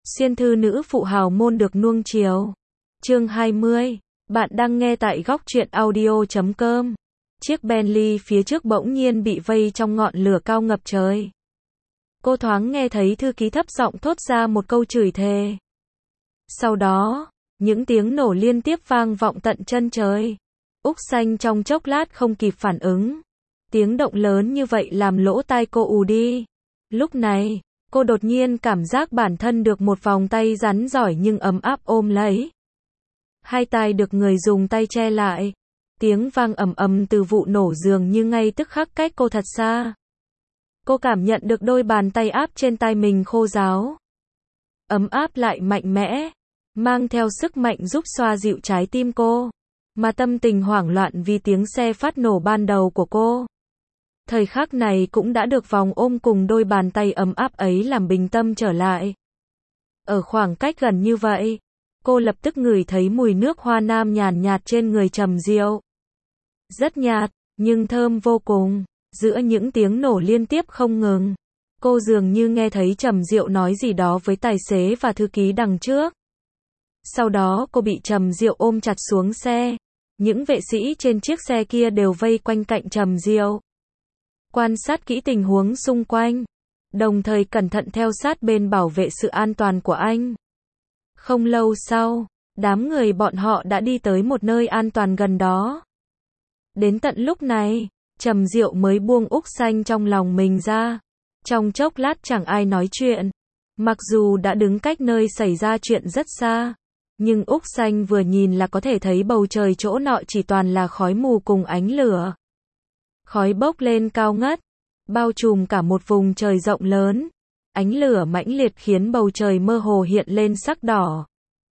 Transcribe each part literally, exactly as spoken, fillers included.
Xuyên thư nữ phụ hào môn được nuông chiều. Chương hai mươi. Bạn đang nghe tại góc truyện audio chấm com. Chiếc Bentley phía trước bỗng nhiên bị vây trong ngọn lửa cao ngập trời. Cô thoáng nghe thấy thư ký thấp giọng thốt ra một câu chửi thề. Sau đó, những tiếng nổ liên tiếp vang vọng tận chân trời. Úc Xanh trong chốc lát không kịp phản ứng. Tiếng động lớn như vậy làm lỗ tai cô ù đi. Lúc này, cô đột nhiên cảm giác bản thân được một vòng tay rắn giỏi nhưng ấm áp ôm lấy. Hai tai được người dùng tay che lại. Tiếng vang ầm ầm từ vụ nổ dường như ngay tức khắc cách cô thật xa. Cô cảm nhận được đôi bàn tay áp trên tai mình khô ráo. Ấm áp lại mạnh mẽ, mang theo sức mạnh giúp xoa dịu trái tim cô. Mà tâm tình hoảng loạn vì tiếng xe phát nổ ban đầu của cô. Thời khắc này cũng đã được vòng ôm cùng đôi bàn tay ấm áp ấy làm bình tâm trở lại. Ở khoảng cách gần như vậy, cô lập tức ngửi thấy mùi nước hoa nam nhàn nhạt trên người Trầm Diệu. Rất nhạt, nhưng thơm vô cùng. Giữa những tiếng nổ liên tiếp không ngừng, cô dường như nghe thấy Trầm Diệu nói gì đó với tài xế và thư ký đằng trước. Sau đó cô bị Trầm Diệu ôm chặt xuống xe. Những vệ sĩ trên chiếc xe kia đều vây quanh cạnh Trầm Diệu, quan sát kỹ tình huống xung quanh, đồng thời cẩn thận theo sát bên bảo vệ sự an toàn của anh. Không lâu sau, đám người bọn họ đã đi tới một nơi an toàn gần đó. Đến tận lúc này, Trầm Diệu mới buông Úc Xanh trong lòng mình ra. Trong chốc lát chẳng ai nói chuyện. Mặc dù đã đứng cách nơi xảy ra chuyện rất xa, nhưng Úc Xanh vừa nhìn là có thể thấy bầu trời chỗ nọ chỉ toàn là khói mù cùng ánh lửa. Khói bốc lên cao ngất, bao trùm cả một vùng trời rộng lớn. Ánh lửa mãnh liệt khiến bầu trời mơ hồ hiện lên sắc đỏ,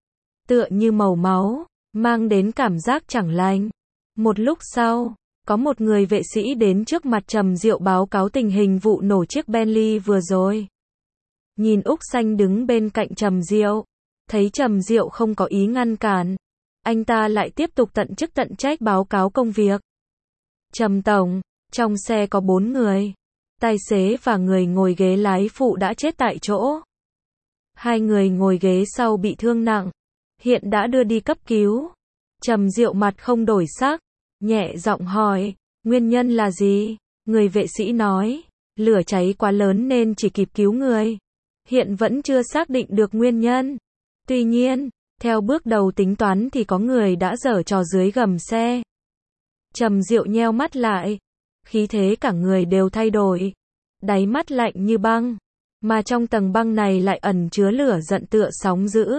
tựa như màu máu, mang đến cảm giác chẳng lành. Một lúc sau, có một người vệ sĩ đến trước mặt Trầm Diệu báo cáo tình hình vụ nổ chiếc Bentley vừa rồi. Nhìn Úc Xanh đứng bên cạnh Trầm Diệu, thấy Trầm Diệu không có ý ngăn cản, anh ta lại tiếp tục tận chức tận trách báo cáo công việc. Trầm tổng, trong xe có bốn người. Tài xế và người ngồi ghế lái phụ đã chết tại chỗ. Hai người ngồi ghế sau bị thương nặng, hiện đã đưa đi cấp cứu. Trầm Diệu mặt không đổi sắc, nhẹ giọng hỏi, nguyên nhân là gì? Người vệ sĩ nói, lửa cháy quá lớn nên chỉ kịp cứu người. Hiện vẫn chưa xác định được nguyên nhân. Tuy nhiên, theo bước đầu tính toán thì có người đã giở trò dưới gầm xe. Trầm Diệu nheo mắt lại, khí thế cả người đều thay đổi, đáy mắt lạnh như băng, mà trong tầng băng này lại ẩn chứa lửa giận tựa sóng dữ.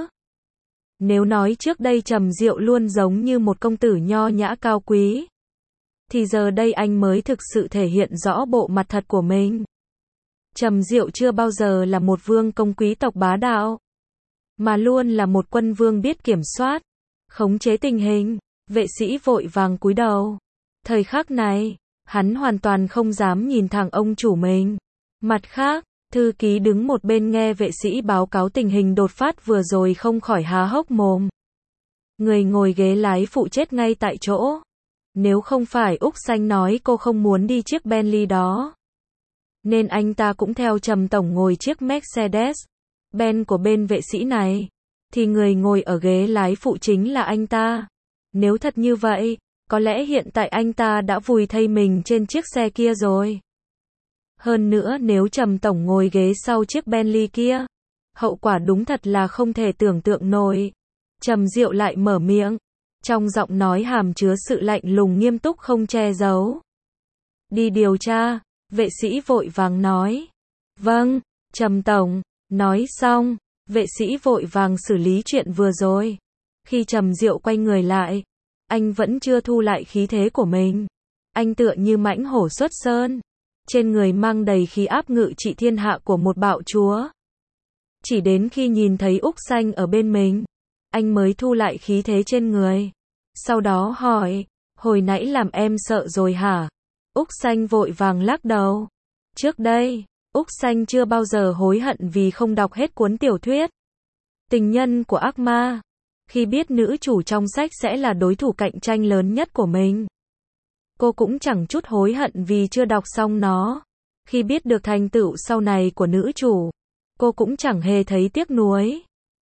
Nếu nói trước đây Trầm Diệu luôn giống như một công tử nho nhã cao quý, thì giờ đây anh mới thực sự thể hiện rõ bộ mặt thật của mình. Trầm Diệu chưa bao giờ là một vương công quý tộc bá đạo, mà luôn là một quân vương biết kiểm soát, khống chế tình hình. Vệ sĩ vội vàng cúi đầu. Thời khắc này, hắn hoàn toàn không dám nhìn thẳng ông chủ mình. Mặt khác, thư ký đứng một bên nghe vệ sĩ báo cáo tình hình đột phát vừa rồi không khỏi há hốc mồm. Người ngồi ghế lái phụ chết ngay tại chỗ. Nếu không phải Úc Xanh nói cô không muốn đi chiếc Bentley đó, nên anh ta cũng theo Trầm tổng ngồi chiếc Mercedes Benz của bên vệ sĩ này, thì người ngồi ở ghế lái phụ chính là anh ta. Nếu thật như vậy, có lẽ hiện tại anh ta đã vùi thây mình trên chiếc xe kia rồi. Hơn nữa nếu Trầm tổng ngồi ghế sau chiếc Bentley kia, hậu quả đúng thật là không thể tưởng tượng nổi. Trầm Diệu lại mở miệng, trong giọng nói hàm chứa sự lạnh lùng nghiêm túc không che giấu. Đi điều tra, vệ sĩ vội vàng nói. Vâng, Trầm tổng. Nói xong, vệ sĩ vội vàng xử lý chuyện vừa rồi. Khi Trầm Diệu quay người lại, anh vẫn chưa thu lại khí thế của mình. Anh tựa như mãnh hổ xuất sơn, trên người mang đầy khí áp ngự trị thiên hạ của một bạo chúa. Chỉ đến khi nhìn thấy Úc Xanh ở bên mình, anh mới thu lại khí thế trên người. Sau đó hỏi, hồi nãy làm em sợ rồi hả? Úc Xanh vội vàng lắc đầu. Trước đây, Úc Xanh chưa bao giờ hối hận vì không đọc hết cuốn tiểu thuyết Tình nhân của ác ma. Khi biết nữ chủ trong sách sẽ là đối thủ cạnh tranh lớn nhất của mình, cô cũng chẳng chút hối hận vì chưa đọc xong nó. Khi biết được thành tựu sau này của nữ chủ, cô cũng chẳng hề thấy tiếc nuối.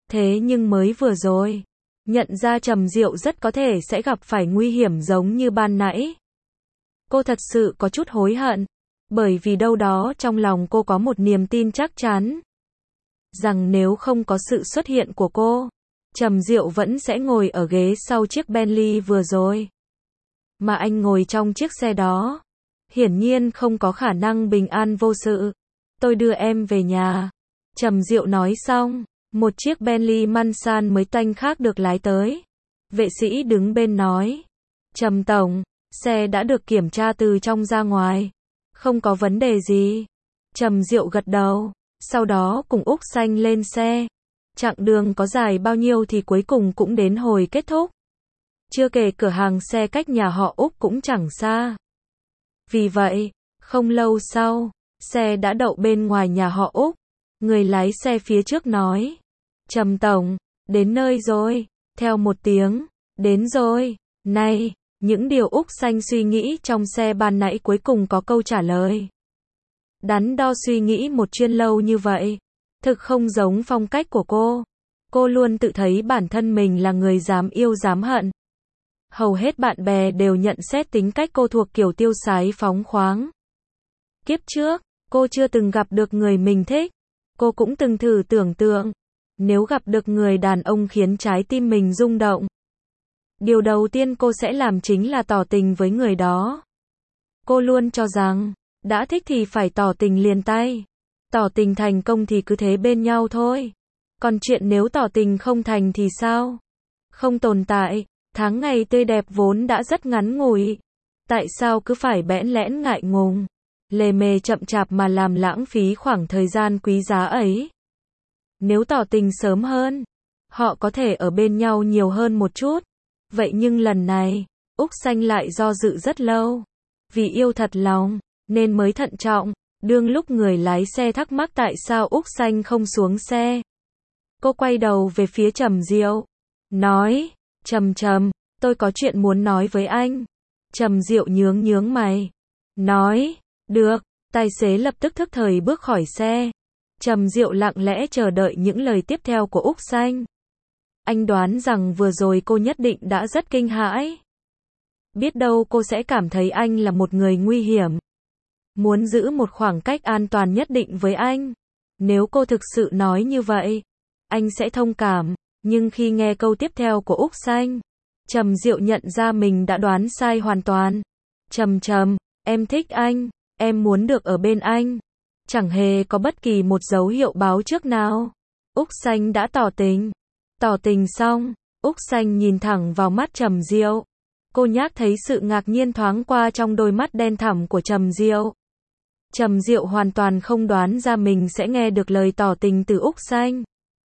Thế nhưng mới vừa rồi, nhận ra Trầm Diệu rất có thể sẽ gặp phải nguy hiểm giống như ban nãy. Cô thật sự có chút hối hận, bởi vì đâu đó trong lòng cô có một niềm tin chắc chắn rằng nếu không có sự xuất hiện của cô, Trầm Diệu vẫn sẽ ngồi ở ghế sau chiếc Bentley vừa rồi. Mà anh ngồi trong chiếc xe đó, hiển nhiên không có khả năng bình an vô sự. Tôi đưa em về nhà. Trầm Diệu nói xong, một chiếc Bentley Mansan mới toanh khác được lái tới. Vệ sĩ đứng bên nói, Trầm tổng, xe đã được kiểm tra từ trong ra ngoài. Không có vấn đề gì. Trầm Diệu gật đầu, sau đó cùng Úc Xanh lên xe. Chặng đường có dài bao nhiêu thì cuối cùng cũng đến hồi kết thúc. Chưa kể cửa hàng xe cách nhà họ Úc cũng chẳng xa. Vì vậy, không lâu sau, xe đã đậu bên ngoài nhà họ Úc. Người lái xe phía trước nói, Trầm tổng, đến nơi rồi. Theo một tiếng, đến rồi. Này, những điều Úc Xanh suy nghĩ trong xe ban nãy cuối cùng có câu trả lời. Đắn đo suy nghĩ một chuyên lâu như vậy, thực không giống phong cách của cô. Cô luôn tự thấy bản thân mình là người dám yêu dám hận. Hầu hết bạn bè đều nhận xét tính cách cô thuộc kiểu tiêu sái phóng khoáng. Kiếp trước, cô chưa từng gặp được người mình thích. Cô cũng từng thử tưởng tượng, nếu gặp được người đàn ông khiến trái tim mình rung động, điều đầu tiên cô sẽ làm chính là tỏ tình với người đó. Cô luôn cho rằng, đã thích thì phải tỏ tình liền tay. Tỏ tình thành công thì cứ thế bên nhau thôi. Còn chuyện nếu tỏ tình không thành thì sao? Không tồn tại. Tháng ngày tươi đẹp vốn đã rất ngắn ngủi. Tại sao cứ phải bẽn lẽn ngại ngùng, lề mề chậm chạp mà làm lãng phí khoảng thời gian quý giá ấy? Nếu tỏ tình sớm hơn, họ có thể ở bên nhau nhiều hơn một chút. Vậy nhưng lần này, Úc Xanh lại do dự rất lâu. Vì yêu thật lòng, nên mới thận trọng. Đương lúc người lái xe thắc mắc tại sao Úc Xanh không xuống xe, cô quay đầu về phía Trầm Diệu, nói, Trầm Trầm, tôi có chuyện muốn nói với anh. Trầm Diệu nhướng nhướng mày, nói, được. Tài xế lập tức thức thời bước khỏi xe. Trầm Diệu lặng lẽ chờ đợi những lời tiếp theo của Úc Xanh. Anh đoán rằng vừa rồi cô nhất định đã rất kinh hãi. Biết đâu cô sẽ cảm thấy anh là một người nguy hiểm, muốn giữ một khoảng cách an toàn nhất định với anh. Nếu cô thực sự nói như vậy, anh sẽ thông cảm. Nhưng khi nghe câu tiếp theo của Úc Xanh, Trầm Diệu nhận ra mình đã đoán sai hoàn toàn. Trầm Trầm, em thích anh, em muốn được ở bên anh. Chẳng hề có bất kỳ một dấu hiệu báo trước nào. Úc Xanh đã tỏ tình. Tỏ tình xong, Úc Xanh nhìn thẳng vào mắt Trầm Diệu. Cô nhác thấy sự ngạc nhiên thoáng qua trong đôi mắt đen thẳm của Trầm Diệu. Trầm Diệu hoàn toàn không đoán ra mình sẽ nghe được lời tỏ tình từ Úc Xanh.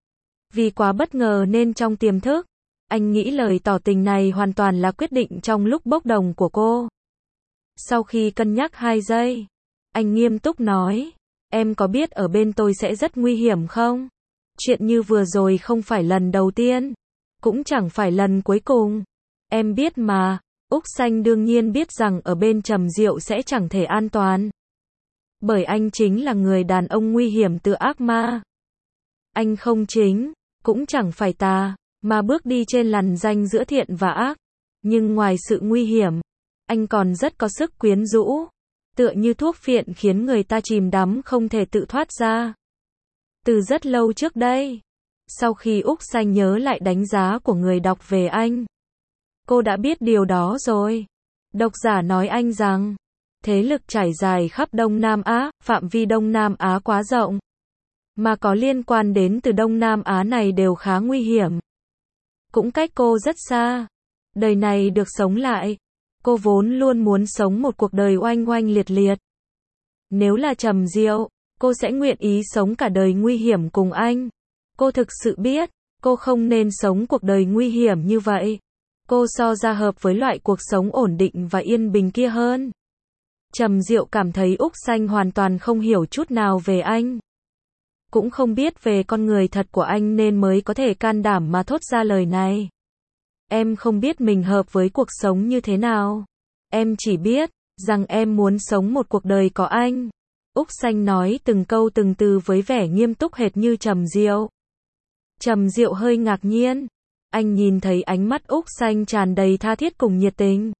Vì quá bất ngờ nên trong tiềm thức, anh nghĩ lời tỏ tình này hoàn toàn là quyết định trong lúc bốc đồng của cô. Sau khi cân nhắc hai giây, anh nghiêm túc nói, em có biết ở bên tôi sẽ rất nguy hiểm không? Chuyện như vừa rồi không phải lần đầu tiên, cũng chẳng phải lần cuối cùng. Em biết mà. Úc Xanh đương nhiên biết rằng ở bên Trầm Diệu sẽ chẳng thể an toàn. Bởi anh chính là người đàn ông nguy hiểm từ ác ma. Anh không chính, cũng chẳng phải tà, mà bước đi trên lằn ranh giữa thiện và ác. Nhưng ngoài sự nguy hiểm, anh còn rất có sức quyến rũ. Tựa như thuốc phiện khiến người ta chìm đắm không thể tự thoát ra. Từ rất lâu trước đây, sau khi Úc Xanh nhớ lại đánh giá của người đọc về anh, cô đã biết điều đó rồi. Độc giả nói anh rằng, thế lực trải dài khắp Đông Nam Á, phạm vi Đông Nam Á quá rộng, mà có liên quan đến từ Đông Nam Á này đều khá nguy hiểm. Cũng cách cô rất xa. Đời này được sống lại, cô vốn luôn muốn sống một cuộc đời oanh oanh liệt liệt. Nếu là Trầm Diệu, cô sẽ nguyện ý sống cả đời nguy hiểm cùng anh. Cô thực sự biết, cô không nên sống cuộc đời nguy hiểm như vậy. Cô so ra hợp với loại cuộc sống ổn định và yên bình kia hơn. Trầm Diệu cảm thấy Úc Xanh hoàn toàn không hiểu chút nào về anh. Cũng không biết về con người thật của anh nên mới có thể can đảm mà thốt ra lời này. Em không biết mình hợp với cuộc sống như thế nào. Em chỉ biết rằng em muốn sống một cuộc đời có anh. Úc Xanh nói từng câu từng từ với vẻ nghiêm túc hệt như Trầm Diệu. Trầm Diệu hơi ngạc nhiên. Anh nhìn thấy ánh mắt Úc Xanh tràn đầy tha thiết cùng nhiệt tình.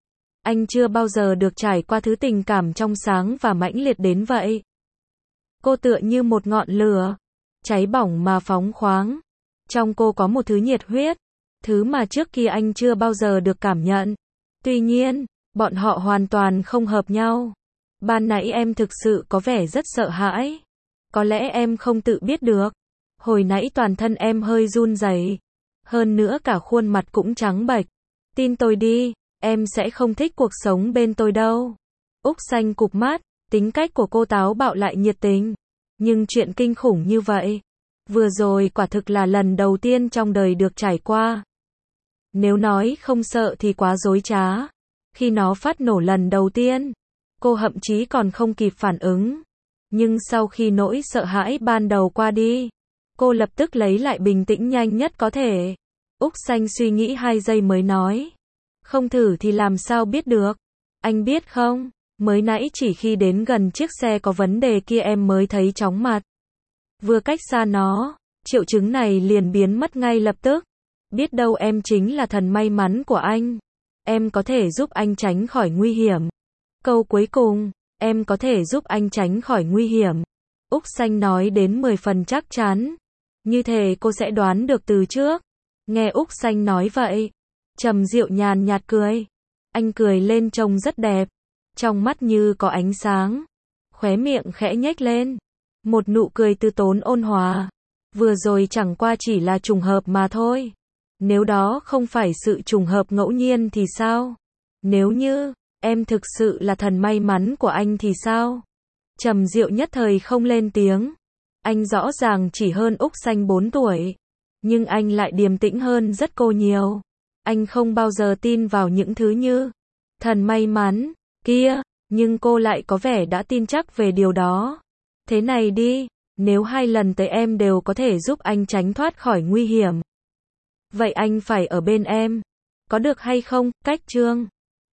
Anh chưa bao giờ được trải qua thứ tình cảm trong sáng và mãnh liệt đến vậy. Cô tựa như một ngọn lửa, cháy bỏng mà phóng khoáng. Trong cô có một thứ nhiệt huyết, thứ mà trước kia anh chưa bao giờ được cảm nhận. Tuy nhiên, bọn họ hoàn toàn không hợp nhau. Ban nãy em thực sự có vẻ rất sợ hãi. Có lẽ em không tự biết được. Hồi nãy toàn thân em hơi run rẩy. Hơn nữa cả khuôn mặt cũng trắng bệch. Tin tôi đi, em sẽ không thích cuộc sống bên tôi đâu. Úc Xanh cụp mắt, tính cách của cô táo bạo lại nhiệt tình. Nhưng chuyện kinh khủng như vậy, vừa rồi quả thực là lần đầu tiên trong đời được trải qua. Nếu nói không sợ thì quá dối trá. Khi nó phát nổ lần đầu tiên, cô thậm chí còn không kịp phản ứng. Nhưng sau khi nỗi sợ hãi ban đầu qua đi, cô lập tức lấy lại bình tĩnh nhanh nhất có thể. Úc Xanh suy nghĩ hai giây mới nói. Không thử thì làm sao biết được. Anh biết không, mới nãy chỉ khi đến gần chiếc xe có vấn đề kia em mới thấy chóng mặt. Vừa cách xa nó, triệu chứng này liền biến mất ngay lập tức. Biết đâu em chính là thần may mắn của anh. Em có thể giúp anh tránh khỏi nguy hiểm. Câu cuối cùng, em có thể giúp anh tránh khỏi nguy hiểm. Úc Xanh nói đến mười phần chắc chắn. Như thế cô sẽ đoán được từ trước. Nghe Úc Xanh nói vậy, Trầm Diệu nhàn nhạt cười. Anh cười lên trông rất đẹp. Trong mắt như có ánh sáng. Khóe miệng khẽ nhếch lên. Một nụ cười từ tốn ôn hòa. Vừa rồi chẳng qua chỉ là trùng hợp mà thôi. Nếu đó không phải sự trùng hợp ngẫu nhiên thì sao? Nếu như em thực sự là thần may mắn của anh thì sao? Trầm Diệu nhất thời không lên tiếng. Anh rõ ràng chỉ hơn Úc Xanh bốn tuổi. Nhưng anh lại điềm tĩnh hơn rất cô nhiều. Anh không bao giờ tin vào những thứ như thần may mắn kia. Nhưng cô lại có vẻ đã tin chắc về điều đó. Thế này đi, nếu hai lần tới em đều có thể giúp anh tránh thoát khỏi nguy hiểm, vậy anh phải ở bên em. Có được hay không? Cách chương